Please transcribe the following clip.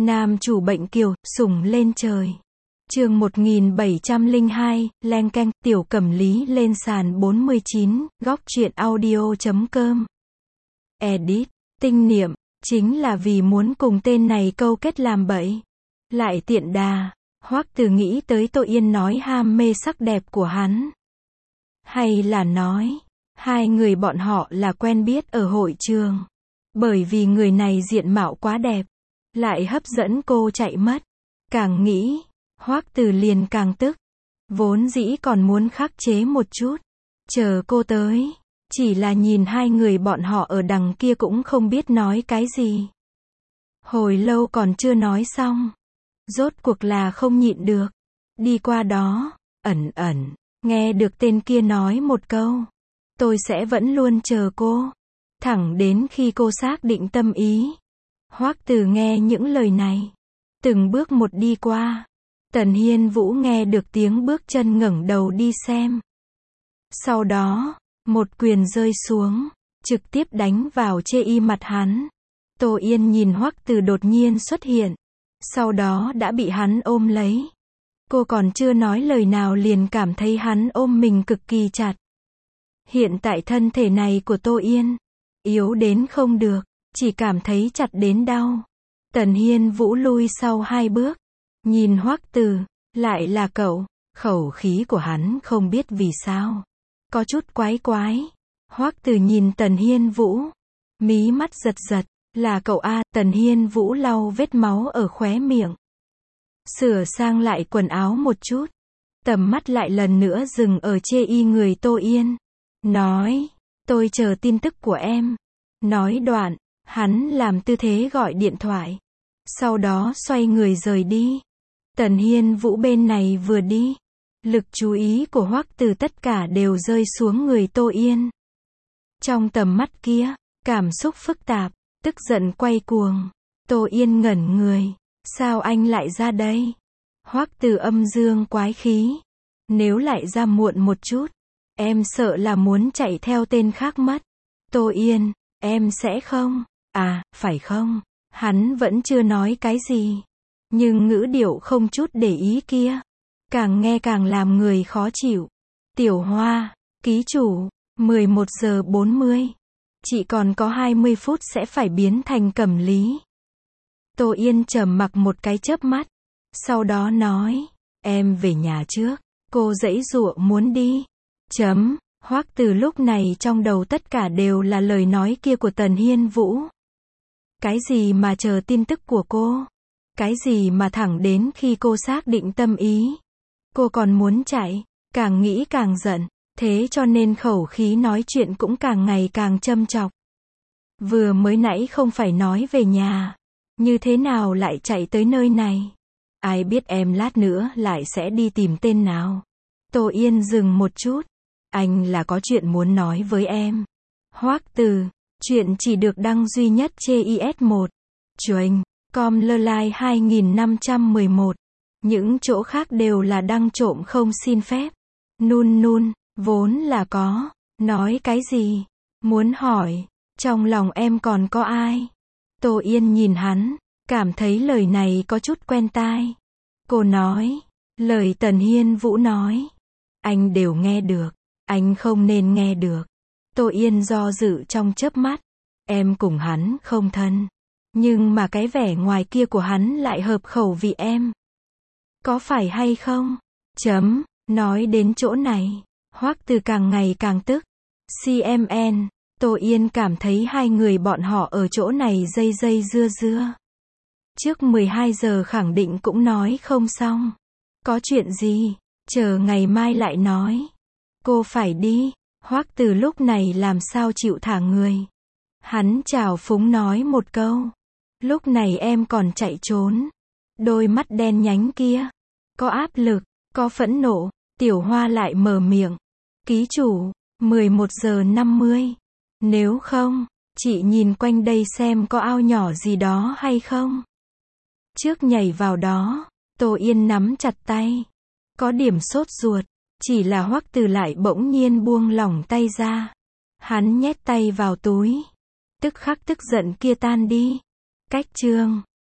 Nam chủ bệnh kiều, sủng lên trời. Chương 1702, leng keng, Tiểu Cẩm Lý lên sàn 49, góc truyện audio.com. Edit, tinh niệm, chính là vì muốn cùng tên này câu kết làm bậy. Lại tiện đà, Hoắc Từ nghĩ tới Tô Yên nói ham mê sắc đẹp của hắn. Hay là nói, hai người bọn họ là quen biết ở hội trường. Bởi vì người này diện mạo quá đẹp, lại hấp dẫn cô chạy mất. Càng nghĩ, Hoắc Từ liền càng tức. Vốn dĩ còn muốn khắc chế một chút, chờ cô tới. Chỉ là nhìn hai người bọn họ ở đằng kia cũng không biết nói cái gì. Hồi lâu còn chưa nói xong. Rốt cuộc là không nhịn được. Đi qua đó, ẩn, nghe được tên kia nói một câu. Tôi sẽ vẫn luôn chờ cô. Thẳng đến khi cô xác định tâm ý. Hoắc Từ nghe những lời này. Từng bước một đi qua. Tần Hiên Vũ nghe được tiếng bước chân ngẩng đầu đi xem. Sau đó, một quyền rơi xuống, trực tiếp đánh vào chê y mặt hắn. Tô Yên nhìn Hoắc Từ đột nhiên xuất hiện. Sau đó đã bị hắn ôm lấy. Cô còn chưa nói lời nào liền cảm thấy hắn ôm mình cực kỳ chặt. Hiện tại thân thể này của Tô Yên, yếu đến không được, chỉ cảm thấy chặt đến đau. Tần Hiên Vũ lui sau 2 bước. Nhìn Hoắc Từ, lại là cậu. Khẩu khí của hắn không biết vì sao. Có chút quái quái. Hoắc Từ nhìn Tần Hiên Vũ. Mí mắt giật giật. Là cậu a? Tần Hiên Vũ lau vết máu ở khóe miệng. Sửa sang lại quần áo một chút. Tầm mắt lại lần nữa dừng ở chê y người Tô Yên. Nói, tôi chờ tin tức của em. Nói đoạn, hắn làm tư thế gọi điện thoại. Sau đó xoay người rời đi. Tần Hiên Vũ bên này vừa đi. Lực chú ý của Hoắc Từ tất cả đều rơi xuống người Tô Yên. Trong tầm mắt kia, cảm xúc phức tạp, tức giận quay cuồng. Tô Yên ngẩn người. Sao anh lại ra đây? Hoắc Từ âm dương quái khí. Nếu lại ra muộn một chút, em sợ là muốn chạy theo tên khác mất. Tô Yên, em sẽ không? À, phải không? Hắn vẫn chưa nói cái gì. Nhưng ngữ điệu không chút để ý kia. Càng nghe càng làm người khó chịu. Tiểu Hoa, ký chủ, 11 giờ 40. Chị còn có 20 phút sẽ phải biến thành Cẩm Lý. Tô Yên trầm mặc một cái chớp mắt. Sau đó nói, em về nhà trước. Cô giãy giụa muốn đi. Hoắc Từ lúc này trong đầu tất cả đều là lời nói kia của Tần Hiên Vũ. Cái gì mà chờ tin tức của cô? Cái gì mà thẳng đến khi cô xác định tâm ý, cô còn muốn chạy? Càng nghĩ càng giận. Thế cho nên khẩu khí nói chuyện cũng càng ngày càng châm chọc. Vừa mới nãy không phải nói về nhà. Như thế nào lại chạy tới nơi này? Ai biết em lát nữa lại sẽ đi tìm tên nào? Tô Yên dừng một chút. Anh là có chuyện muốn nói với em. Hoắc Từ, chuyện chỉ được đăng duy nhất trên IS1. Chuềnh, com Lơ 2511. Những chỗ khác đều là đăng trộm không xin phép. Nun, vốn là có. Nói cái gì? Muốn hỏi, trong lòng em còn có ai? Tô Yên nhìn hắn, cảm thấy lời này có chút quen tai. Cô nói, lời Tần Hiên Vũ nói, anh đều nghe được, anh không nên nghe được. Tô Yên do dự trong chớp mắt. Em cùng hắn không thân, nhưng mà cái vẻ ngoài kia của hắn lại hợp khẩu vị em. Có phải hay không? Nói đến chỗ này, Hoắc Từ càng ngày càng tức. CMN, Tô Yên cảm thấy hai người bọn họ ở chỗ này dây dưa. Trước 12 giờ khẳng định cũng nói không xong. Có chuyện gì? Chờ ngày mai lại nói. Cô phải đi. Hoắc Từ lúc này làm sao chịu thả người. Hắn trào phúng nói một câu. Lúc này em còn chạy trốn. Đôi mắt đen nhánh kia. Có áp lực, có phẫn nộ. Tiểu Hoa lại mở miệng. Ký chủ, 11 giờ 50. Nếu không, chị nhìn quanh đây xem có ao nhỏ gì đó hay không. Trước nhảy vào đó, Tô Yên nắm chặt tay. Có điểm sốt ruột. Chỉ là Hoắc Từ lại bỗng nhiên buông lỏng tay ra. Hắn nhét tay vào túi. Tức khắc tức giận kia tan đi. Cách chương